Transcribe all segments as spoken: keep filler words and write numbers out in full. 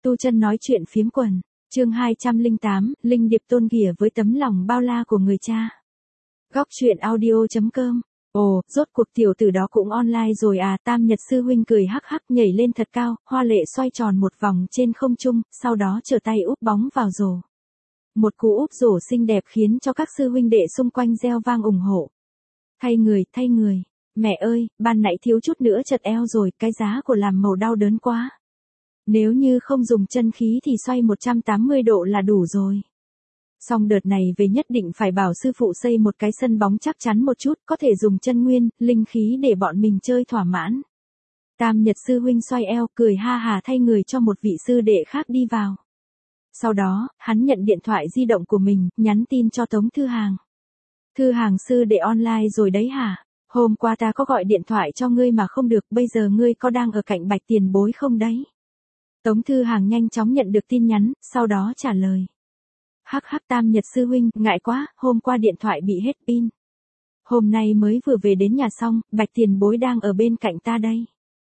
Tu chân nói chuyện phiếm quần, chương hai trăm lẻ tám, Linh Điệp tôn ghìa với tấm lòng bao la của người cha. Góc truyện audio chấm com. Ồ, rốt cuộc tiểu tử đó cũng online rồi à, Tam Nhật sư huynh cười hắc hắc nhảy lên thật cao, hoa lệ xoay tròn một vòng trên không trung, sau đó trở tay úp bóng vào rổ. Một cú úp rổ xinh đẹp khiến cho các sư huynh đệ xung quanh reo vang ủng hộ. Thay người, thay người, mẹ ơi, ban nãy thiếu chút nữa chật eo rồi, cái giá của làm màu đau đớn quá. Nếu như không dùng chân khí thì xoay một trăm tám mươi độ là đủ rồi. Xong đợt này về nhất định phải bảo sư phụ xây một cái sân bóng chắc chắn một chút, có thể dùng chân nguyên, linh khí để bọn mình chơi thỏa mãn. Tam Nhật sư huynh xoay eo, cười ha hà thay người cho một vị sư đệ khác đi vào. Sau đó, hắn nhận điện thoại di động của mình, nhắn tin cho Tống Thư Hàng. Thư Hàng sư đệ online rồi đấy hả? Hôm qua ta có gọi điện thoại cho ngươi mà không được, bây giờ ngươi có đang ở cạnh Bạch Tiền Bối không đấy? Tống Thư Hàng nhanh chóng nhận được tin nhắn, sau đó trả lời. Hắc hắc Tam Nhật sư huynh, ngại quá, hôm qua điện thoại bị hết pin. Hôm nay mới vừa về đến nhà xong, Bạch Tiền Bối đang ở bên cạnh ta đây.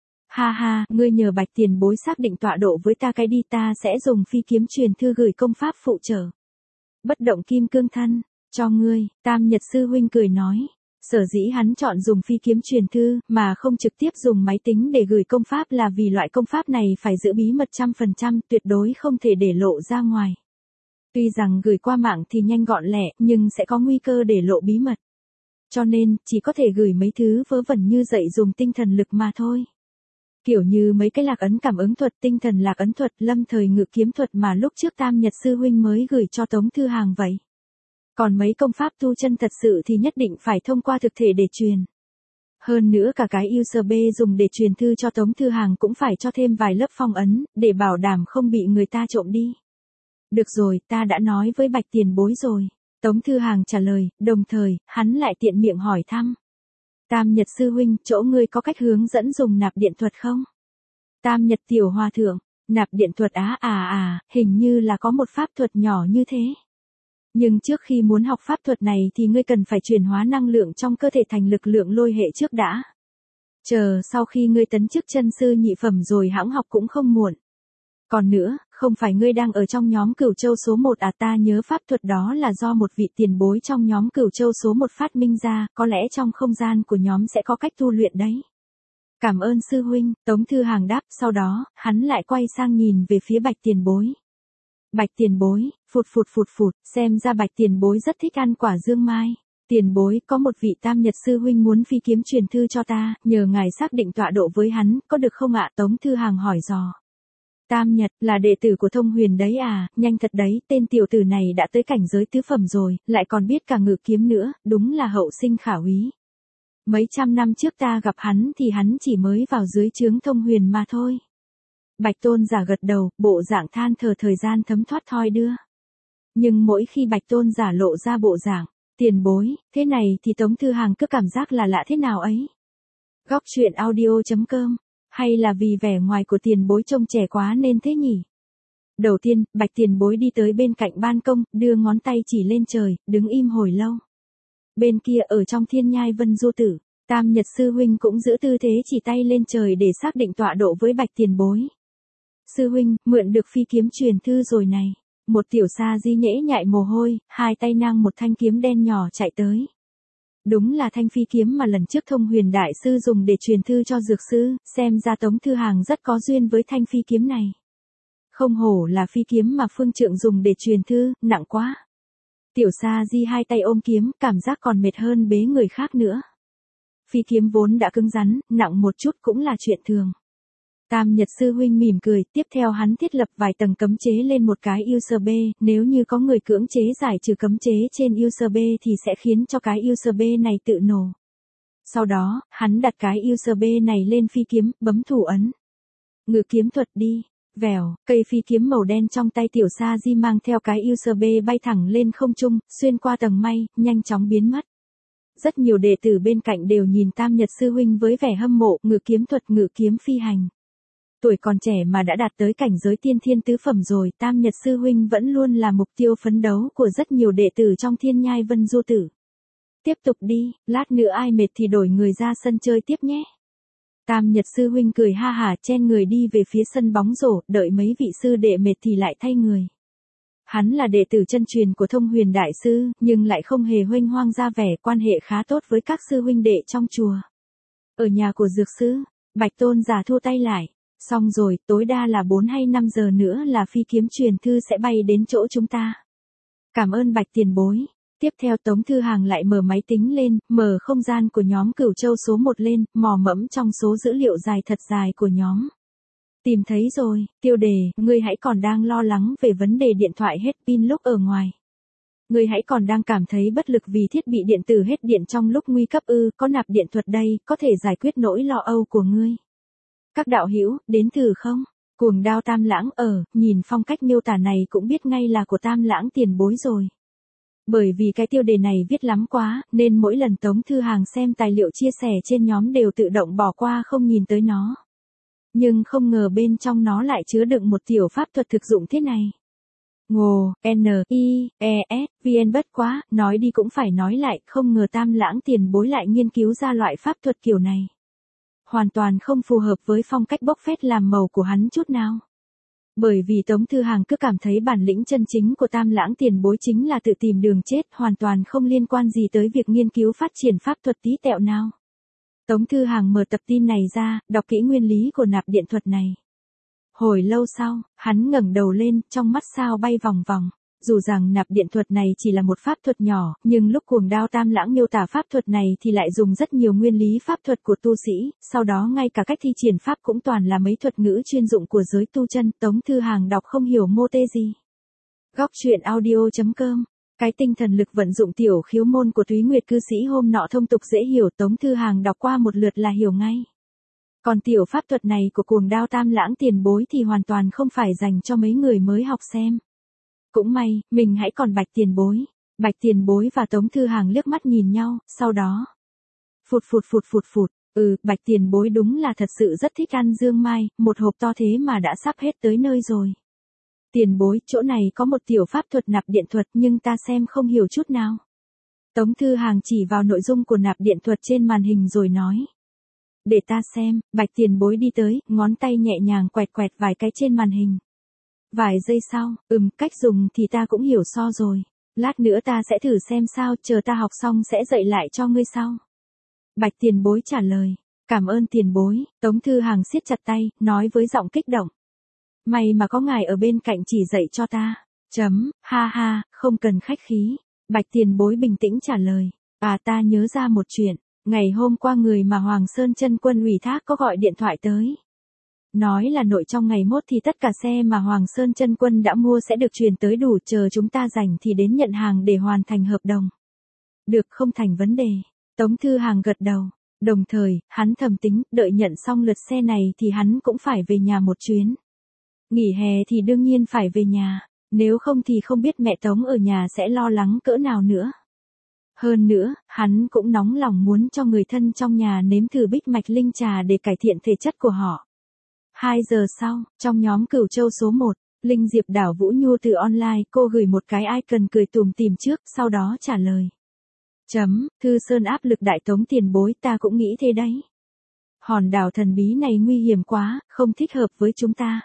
Ha ha, ngươi nhờ Bạch Tiền Bối xác định tọa độ với ta cái đi, ta sẽ dùng phi kiếm truyền thư gửi công pháp phụ trợ. Bất động kim cương thân, cho ngươi, Tam Nhật sư huynh cười nói. Sở dĩ hắn chọn dùng phi kiếm truyền thư, mà không trực tiếp dùng máy tính để gửi công pháp là vì loại công pháp này phải giữ bí mật trăm phần trăm, tuyệt đối không thể để lộ ra ngoài. Tuy rằng gửi qua mạng thì nhanh gọn lẹ, nhưng sẽ có nguy cơ để lộ bí mật. Cho nên, chỉ có thể gửi mấy thứ vớ vẩn như dạy dùng tinh thần lực mà thôi. Kiểu như mấy cái lạc ấn cảm ứng thuật, tinh thần lạc ấn thuật, lâm thời ngự kiếm thuật mà lúc trước Tam Nhật sư huynh mới gửi cho Tống Thư Hàng vậy. Còn mấy công pháp tu chân thật sự thì nhất định phải thông qua thực thể để truyền. Hơn nữa cả cái u ét bê dùng để truyền thư cho Tống Thư Hàng cũng phải cho thêm vài lớp phong ấn, để bảo đảm không bị người ta trộm đi. Được rồi, ta đã nói với Bạch Tiền Bối rồi. Tống Thư Hàng trả lời, đồng thời, hắn lại tiện miệng hỏi thăm. Tam Nhật sư huynh, chỗ ngươi có cách hướng dẫn dùng nạp điện thuật không? Tam Nhật tiểu hòa thượng, nạp điện thuật á à à, hình như là có một pháp thuật nhỏ như thế. Nhưng trước khi muốn học pháp thuật này thì ngươi cần phải chuyển hóa năng lượng trong cơ thể thành lực lượng lôi hệ trước đã. Chờ sau khi ngươi tấn chức chân sư nhị phẩm rồi hãng học cũng không muộn. Còn nữa, không phải ngươi đang ở trong nhóm Cửu Châu số một à, ta nhớ pháp thuật đó là do một vị tiền bối trong nhóm Cửu Châu số một phát minh ra, có lẽ trong không gian của nhóm sẽ có cách tu luyện đấy. Cảm ơn sư huynh, Tống Thư Hàng đáp, sau đó, hắn lại quay sang nhìn về phía Bạch Tiền Bối. Bạch Tiền Bối, phụt phụt phụt phụt, xem ra Bạch Tiền Bối rất thích ăn quả dương mai. Tiền Bối, có một vị Tam Nhật sư huynh muốn phi kiếm truyền thư cho ta, nhờ ngài xác định tọa độ với hắn, có được không ạ? Tống Thư Hàng hỏi dò. Tam Nhật, là đệ tử của Thông Huyền đấy à, nhanh thật đấy, tên tiểu tử này đã tới cảnh giới tứ phẩm rồi, lại còn biết cả ngự kiếm nữa, đúng là hậu sinh khả úy. Mấy trăm năm trước ta gặp hắn thì hắn chỉ mới vào dưới trướng Thông Huyền mà thôi. Bạch Tôn giả gật đầu, bộ dạng than thở thời gian thấm thoát thoi đưa. Nhưng mỗi khi Bạch Tôn giả lộ ra bộ dạng, tiền bối, thế này thì Tống Thư Hàng cứ cảm giác là lạ thế nào ấy. Góc truyện audio chấm com. Hay là vì vẻ ngoài của tiền bối trông trẻ quá nên thế nhỉ? Đầu tiên, Bạch Tiền Bối đi tới bên cạnh ban công, đưa ngón tay chỉ lên trời, đứng im hồi lâu. Bên kia ở trong thiên nhai Vân Du Tử, Tam Nhật sư huynh cũng giữ tư thế chỉ tay lên trời để xác định tọa độ với Bạch Tiền Bối. Sư huynh, mượn được phi kiếm truyền thư rồi này. Một tiểu sa di nhễ nhại mồ hôi, hai tay nang một thanh kiếm đen nhỏ chạy tới. Đúng là thanh phi kiếm mà lần trước Thông Huyền đại sư dùng để truyền thư cho dược sư, xem ra Tống Thư Hàng rất có duyên với thanh phi kiếm này. Không hổ là phi kiếm mà phương trượng dùng để truyền thư, nặng quá. Tiểu sa di hai tay ôm kiếm, cảm giác còn mệt hơn bế người khác nữa. Phi kiếm vốn đã cứng rắn, nặng một chút cũng là chuyện thường. Tam Nhật sư huynh mỉm cười, tiếp theo hắn thiết lập vài tầng cấm chế lên một cái u ét bê, nếu như có người cưỡng chế giải trừ cấm chế trên u ét bê thì sẽ khiến cho cái u ét bê này tự nổ. Sau đó, hắn đặt cái u ét bê này lên phi kiếm, bấm thủ ấn. Ngự kiếm thuật đi, vèo, cây phi kiếm màu đen trong tay tiểu sa di mang theo cái u ét bê bay thẳng lên không trung, xuyên qua tầng mây, nhanh chóng biến mất. Rất nhiều đệ tử bên cạnh đều nhìn Tam Nhật sư huynh với vẻ hâm mộ, ngự kiếm thuật ngự kiếm phi hành. Tuổi còn trẻ mà đã đạt tới cảnh giới tiên thiên tứ phẩm rồi, Tam Nhật sư huynh vẫn luôn là mục tiêu phấn đấu của rất nhiều đệ tử trong thiên nhai Vân Du Tử. Tiếp tục đi, lát nữa ai mệt thì đổi người ra sân chơi tiếp nhé. Tam Nhật sư huynh cười ha hả chen người đi về phía sân bóng rổ, đợi mấy vị sư đệ mệt thì lại thay người. Hắn là đệ tử chân truyền của Thông Huyền Đại Sư, nhưng lại không hề huênh hoang ra vẻ, quan hệ khá tốt với các sư huynh đệ trong chùa. Ở nhà của dược sư, Bạch Tôn giả thua tay lại. Xong rồi, tối đa là bốn hay năm giờ nữa là phi kiếm truyền thư sẽ bay đến chỗ chúng ta. Cảm ơn Bạch tiền bối. Tiếp theo Tống Thư Hàng lại mở máy tính lên, mở không gian của nhóm Cửu Châu số một lên, mò mẫm trong số dữ liệu dài thật dài của nhóm. Tìm thấy rồi, tiêu đề, ngươi hãy còn đang lo lắng về vấn đề điện thoại hết pin lúc ở ngoài. Ngươi hãy còn đang cảm thấy bất lực vì thiết bị điện tử hết điện trong lúc nguy cấp ư, có nạp điện thuật đây, có thể giải quyết nỗi lo âu của ngươi. Các đạo hữu, đến thử không? Cuồng đao Tam Lãng ở, nhìn phong cách miêu tả này cũng biết ngay là của Tam Lãng tiền bối rồi. Bởi vì cái tiêu đề này viết lắm quá, nên mỗi lần Tống Thư Hàng xem tài liệu chia sẻ trên nhóm đều tự động bỏ qua không nhìn tới nó. Nhưng không ngờ bên trong nó lại chứa đựng một tiểu pháp thuật thực dụng thế này. Ngồ, N, I, E, S, V N bất quá, nói đi cũng phải nói lại, không ngờ Tam Lãng tiền bối lại nghiên cứu ra loại pháp thuật kiểu này. Hoàn toàn không phù hợp với phong cách bốc phét làm màu của hắn chút nào. Bởi vì Tống Thư Hàng cứ cảm thấy bản lĩnh chân chính của Tam Lãng tiền bối chính là tự tìm đường chết, hoàn toàn không liên quan gì tới việc nghiên cứu phát triển pháp thuật tí tẹo nào. Tống Thư Hàng mở tập tin này ra, đọc kỹ nguyên lý của nạp điện thuật này. Hồi lâu sau, hắn ngẩng đầu lên, trong mắt sao bay vòng vòng. Dù rằng nạp điện thuật này chỉ là một pháp thuật nhỏ, nhưng lúc Cuồng Đao Tam Lãng miêu tả pháp thuật này thì lại dùng rất nhiều nguyên lý pháp thuật của tu sĩ, sau đó ngay cả cách thi triển pháp cũng toàn là mấy thuật ngữ chuyên dụng của giới tu chân, Tống Thư Hàng đọc không hiểu mô tê gì. Góc truyện audio chấm com. Cái tinh thần lực vận dụng tiểu khiếu môn của Túy Nguyệt cư sĩ hôm nọ thông tục dễ hiểu, Tống Thư Hàng đọc qua một lượt là hiểu ngay. Còn tiểu pháp thuật này của Cuồng Đao Tam Lãng tiền bối thì hoàn toàn không phải dành cho mấy người mới học xem. Cũng may, mình hãy còn Bạch tiền bối. Bạch tiền bối và Tống Thư Hàng liếc mắt nhìn nhau, sau đó. Phụt phụt phụt phụt phụt, ừ, Bạch tiền bối đúng là thật sự rất thích ăn dương mai, một hộp to thế mà đã sắp hết tới nơi rồi. Tiền bối, chỗ này có một tiểu pháp thuật nạp điện thuật nhưng ta xem không hiểu chút nào. Tống Thư Hàng chỉ vào nội dung của nạp điện thuật trên màn hình rồi nói. Để ta xem, Bạch tiền bối đi tới, ngón tay nhẹ nhàng quẹt quẹt vài cái trên màn hình. Vài giây sau, ừm, cách dùng thì ta cũng hiểu so rồi. Lát nữa ta sẽ thử xem sao, chờ ta học xong sẽ dạy lại cho ngươi sau. Bạch tiền bối trả lời. Cảm ơn tiền bối, Tống Thư Hàng siết chặt tay, nói với giọng kích động. May mà có ngài ở bên cạnh chỉ dạy cho ta. Chấm, ha ha, không cần khách khí. Bạch tiền bối bình tĩnh trả lời. À ta nhớ ra một chuyện, ngày hôm qua người mà Hoàng Sơn Chân Quân ủy thác có gọi điện thoại tới. Nói là nội trong ngày mốt thì tất cả xe mà Hoàng Sơn Chân Quân đã mua sẽ được truyền tới đủ, chờ chúng ta rảnh thì đến nhận hàng để hoàn thành hợp đồng. Được, không thành vấn đề. Tống Thư Hàng gật đầu. Đồng thời, hắn thầm tính, đợi nhận xong lượt xe này thì hắn cũng phải về nhà một chuyến. Nghỉ hè thì đương nhiên phải về nhà, nếu không thì không biết mẹ Tống ở nhà sẽ lo lắng cỡ nào nữa. Hơn nữa, hắn cũng nóng lòng muốn cho người thân trong nhà nếm thử bích mạch linh trà để cải thiện thể chất của họ. Hai giờ sau, trong nhóm Cửu Châu số một, Linh Diệp Đảo Vũ Nhu từ online, cô gửi một cái icon cười tủm tỉm trước, sau đó trả lời. Chấm, Thư Sơn áp lực đại Tống tiền bối, ta cũng nghĩ thế đấy. Hòn đảo thần bí này nguy hiểm quá, không thích hợp với chúng ta.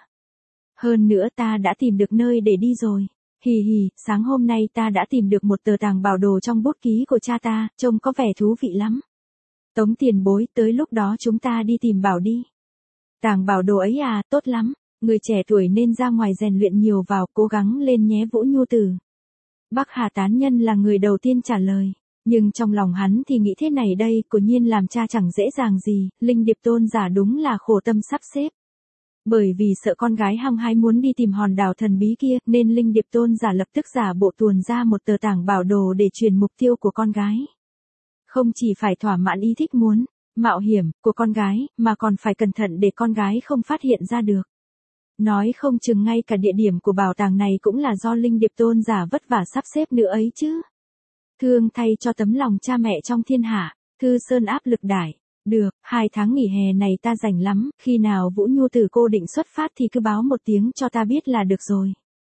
Hơn nữa ta đã tìm được nơi để đi rồi. Hì hì, sáng hôm nay ta đã tìm được một tờ tàng bảo đồ trong bút ký của cha ta, trông có vẻ thú vị lắm. Tống tiền bối, tới lúc đó chúng ta đi tìm bảo đi. Tàng bảo đồ ấy à, tốt lắm, người trẻ tuổi nên ra ngoài rèn luyện nhiều vào, cố gắng lên nhé Vũ Nhu Tử. Bắc Hà Tán Nhân là người đầu tiên trả lời, nhưng trong lòng hắn thì nghĩ thế này đây, cố nhiên làm cha chẳng dễ dàng gì, Linh Điệp Tôn giả đúng là khổ tâm sắp xếp. Bởi vì sợ con gái hăng hái muốn đi tìm hòn đảo thần bí kia, nên Linh Điệp Tôn giả lập tức giả bộ tuồn ra một tờ tàng bảo đồ để truyền mục tiêu của con gái. Không chỉ phải thỏa mãn ý thích muốn mạo hiểm của con gái, mà còn phải cẩn thận để con gái không phát hiện ra được. Nói không chừng ngay cả địa điểm của bảo tàng này cũng là do Linh Điệp Tôn giả vất vả sắp xếp nữa ấy chứ. Thương thay cho tấm lòng cha mẹ trong thiên hạ, Thư Sơn áp lực đại. Được, hai tháng nghỉ hè này ta rảnh lắm, khi nào Vũ Nhu Tử cô định xuất phát thì cứ báo một tiếng cho ta biết là được rồi.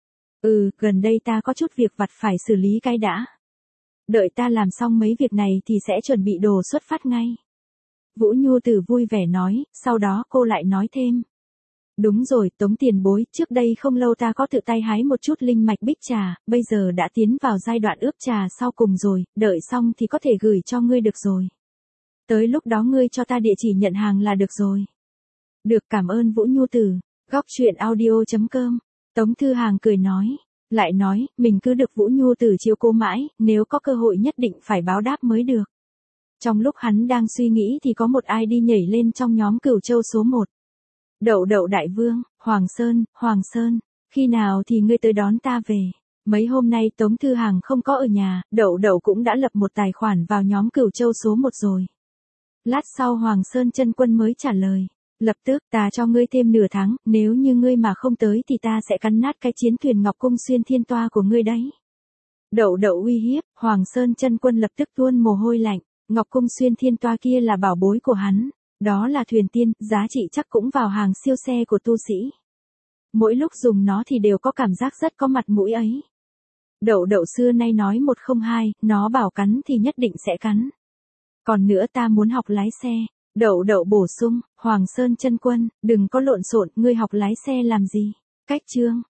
Ừ, gần đây ta có chút việc vặt phải xử lý cái đã. Đợi ta làm xong mấy việc này thì sẽ chuẩn bị đồ xuất phát ngay. Vũ Nhu Tử vui vẻ nói, sau đó cô lại nói thêm. Đúng rồi, Tống tiền bối, trước đây không lâu ta có tự tay hái một chút linh mạch bích trà, bây giờ đã tiến vào giai đoạn ướp trà sau cùng rồi, đợi xong thì có thể gửi cho ngươi được rồi. Tới lúc đó ngươi cho ta địa chỉ nhận hàng là được rồi. Được, cảm ơn Vũ Nhu Tử. Góc truyện audio chấm com. Tống Thư Hàng cười nói. Lại nói, mình cứ được Vũ Nhu Tử chiếu cố mãi, nếu có cơ hội nhất định phải báo đáp mới được. Trong lúc hắn đang suy nghĩ thì có một ai đi nhảy lên trong nhóm Cửu Châu số một. Đậu đậu đại vương, Hoàng Sơn, Hoàng Sơn, khi nào thì ngươi tới đón ta về? Mấy hôm nay Tống Thư Hàng không có ở nhà, đậu đậu cũng đã lập một tài khoản vào nhóm Cửu Châu số một rồi. Lát sau Hoàng Sơn chân quân mới trả lời. Lập tức ta cho ngươi thêm nửa tháng, nếu như ngươi mà không tới thì ta sẽ cắn nát cái chiến thuyền Ngọc Cung xuyên thiên toa của ngươi đấy. Đậu đậu uy hiếp, Hoàng Sơn chân quân lập tức tuôn mồ hôi lạnh, Ngọc Cung xuyên thiên toa kia là bảo bối của hắn, đó là thuyền tiên, giá trị chắc cũng vào hàng siêu xe của tu sĩ. Mỗi lúc dùng nó thì đều có cảm giác rất có mặt mũi ấy. Đậu đậu xưa nay nói một không hai, nó bảo cắn thì nhất định sẽ cắn. Còn nữa ta muốn học lái xe. Đậu đậu bổ sung, Hoàng Sơn chân quân, đừng có lộn xộn, ngươi học lái xe làm gì? Cách chương.